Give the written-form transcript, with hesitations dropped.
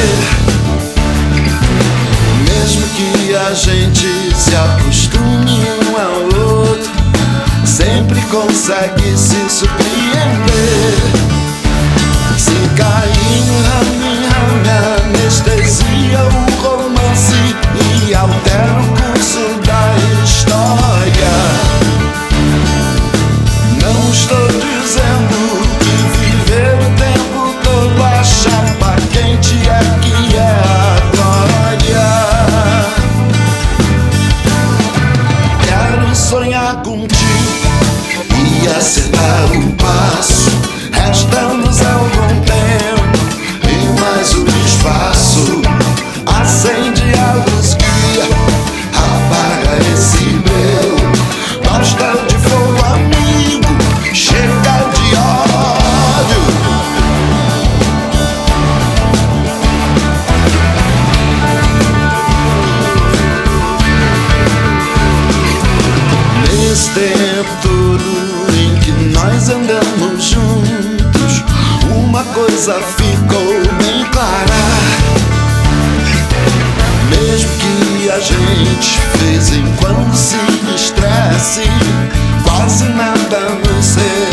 Mesmo que a gente se acostume um ao outro, sempre consegue se surpreender. Se cair no rame, anestesia o romance e altera o curso da história. Não estou dizendo que viver o tempo todo a chapa quente é que é a glória. Quero sonhar contigo e acertar o passo. Resta-nos algum tempo e mais um espaço. Acende a luz guia, apaga esse breu. Basta de fogo, amigo, chega de ódio. Nesse tempo todo em que nós andamos juntos, uma coisa ficou bem clara. Mesmo que a gente de vez em quando se estresse, quase nada nos separa.